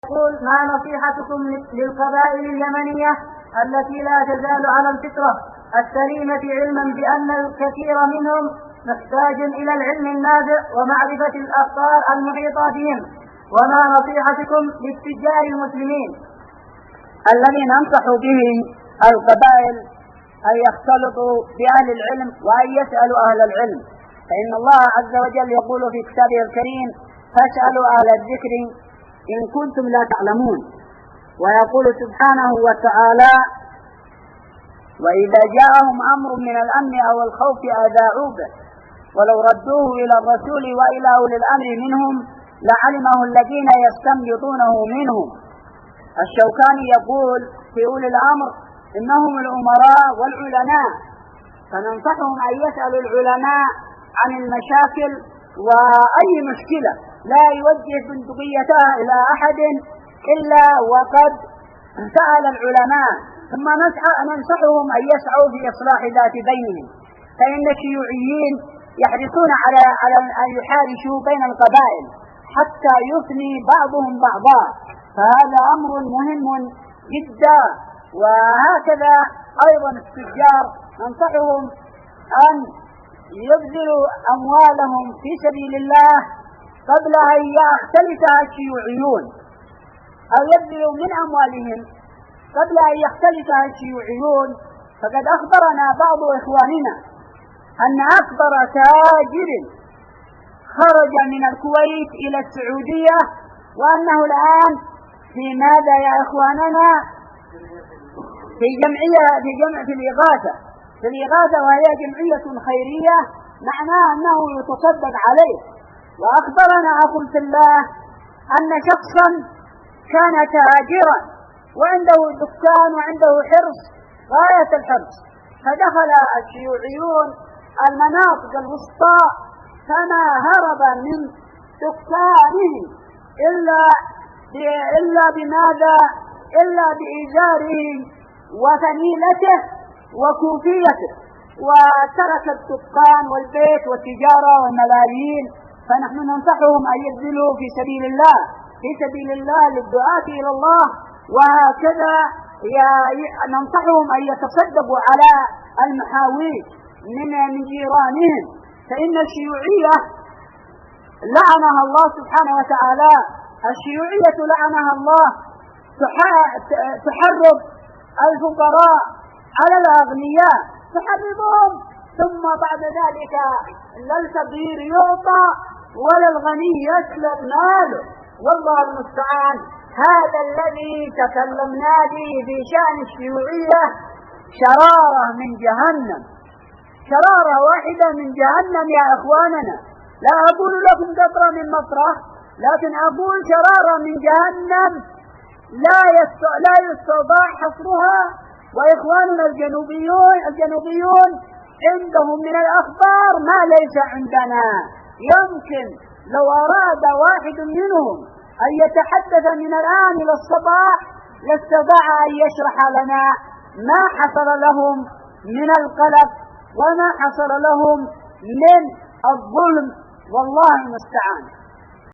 يقول: ما نصيحتكم للقبائل اليمنية التي لا تزال على الفطرة السليمة علما بأن الكثير منهم محتاج إلى العلم النافع ومعرفة الأخطار المحيطة بهم؟ وما نصيحتكم للتجار المسلمين؟ الذي ننصح به القبائل أن يختلطوا بأهل العلم وأن يسألوا أهل العلم، فإن الله عز وجل يقول في كتابه الكريم: فاسألوا أهل الذكر إن كنتم لا تعلمون. ويقول سبحانه وتعالى: وإذا جاءهم أمر من الأمن أو الخوف أذاعوا به ولو ردوه إلى الرسول وإلى أولي الأمر منهم لعلمه الذين يستنبطونه منهم. الشوكاني يقول في أولي الأمر: إنهم الأمراء والعلماء، فننصحهم أن يسألوا العلماء عن المشاكل وأي مشكلة لا يوجه بندقيتها إلى أحد إلا وقد سأل العلماء، ثم ننصحهم أن يسعوا في إصلاح ذات بينهم، فإن الشيوعيين يحرصون على أن يحارشوا بين القبائل حتى يثني بعضهم بعضا، فهذا أمر مهم جدا. وهكذا أيضا التجار ننصحهم أن يبذلوا أموالهم في سبيل الله قبل أن يختلفها الشيوعيون، أو يبذلوا من أموالهم قبل أن يختلفها الشيوعيون. فقد أخبرنا بعض إخواننا أن أكبر تاجر خرج من الكويت إلى السعودية، وأنه الآن في ماذا يا إخواننا؟ في الإغاثة، وهي جمعية خيرية، معناه أنه يتصدق عليه. وأخبرنا أخو في الله أن شخصا كان تاجرا وعنده دكان وعنده حرص غاية الحرص، فدخل الشيوعيون المناطق الوسطى فما هرب من دكانه إلا بإزاره وفنيلته وكوفيته، وترك الدكان والبيت والتجارة والملايين. فنحن ننصحهم أن يبذلوا في سبيل الله للدعاة إلى الله، وهكذا ننصحهم أن يتصدقوا على المحاويج من جيرانهم، فإن الشيوعية لعنها الله سبحانه وتعالى، الشيوعية لعنها الله تحرض الفقراء على الأغنياء، تحرضهم، ثم بعد ذلك لا الفقير يعطى ولا الغني يسلب ماله، والله المستعان. هذا الذي تكلمنا به في شأن الشيوعية شرارة من جهنم، شرارة واحدة من جهنم يا إخواننا. لا أقول لكم قطرة من مطرح، لكن أقول شرارة من جهنم لا يستطاع حصرها. وإخواننا الجنوبيون عندهم من الأخبار ما ليس عندنا. يمكن لو أراد واحد منهم أن يتحدث من الآن إلى الصباح لاستطاع أن يشرح لنا ما حصل لهم من القلق وما حصل لهم من الظلم، والله المستعان.